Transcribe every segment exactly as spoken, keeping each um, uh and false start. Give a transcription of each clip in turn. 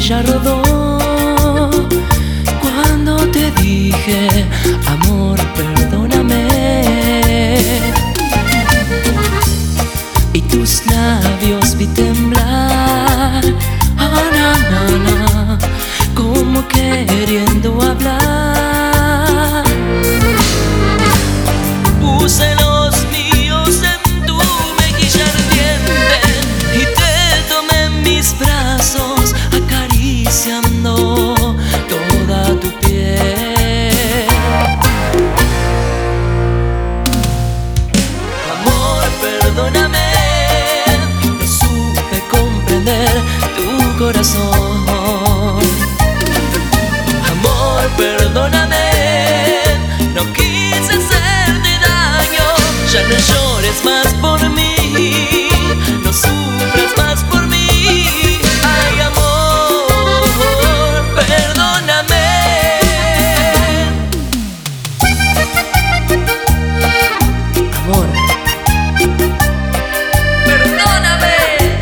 mejilla rodó cuando te dije, amor, perdóname. Y tus labios vi temblar, ah, na, na, na, como queriendo hablar. Puse los míos en tu mejilla ardiente y te tomé en mis brazos, acariciando toda tu piel. Amor, perdóname, no supe comprender tu corazón. Amor, perdóname, no quise hacerte daño. Ya no llores más por mí, no sufras más por mí. Ay, amor, perdóname. Amor, perdóname.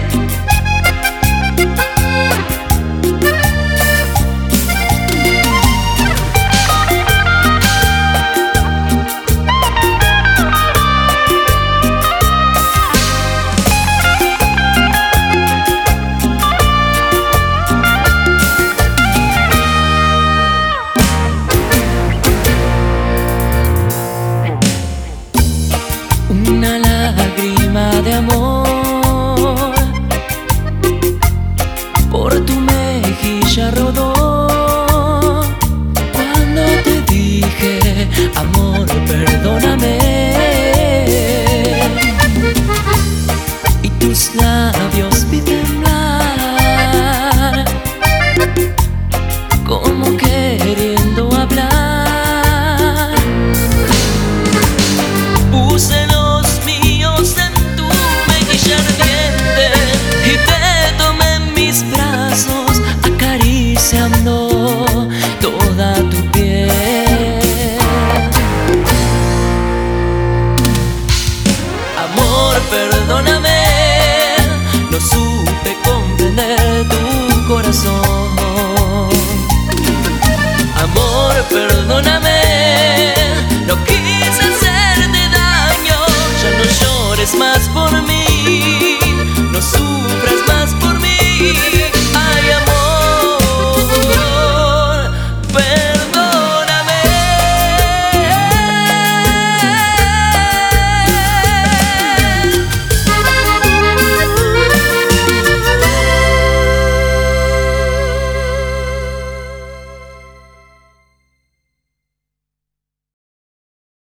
Una lágrima de amor por tu mejilla rodó cuando te dije, amor, perdóname. Y tus labios vi temblar, como queriendo hablar. Puse los míos en tu mejilla ardiente y te tomé en mis brazos, acariciando toda tu piel. Amor, perdóname, no supe comprender tu corazón. Amor, perdóname,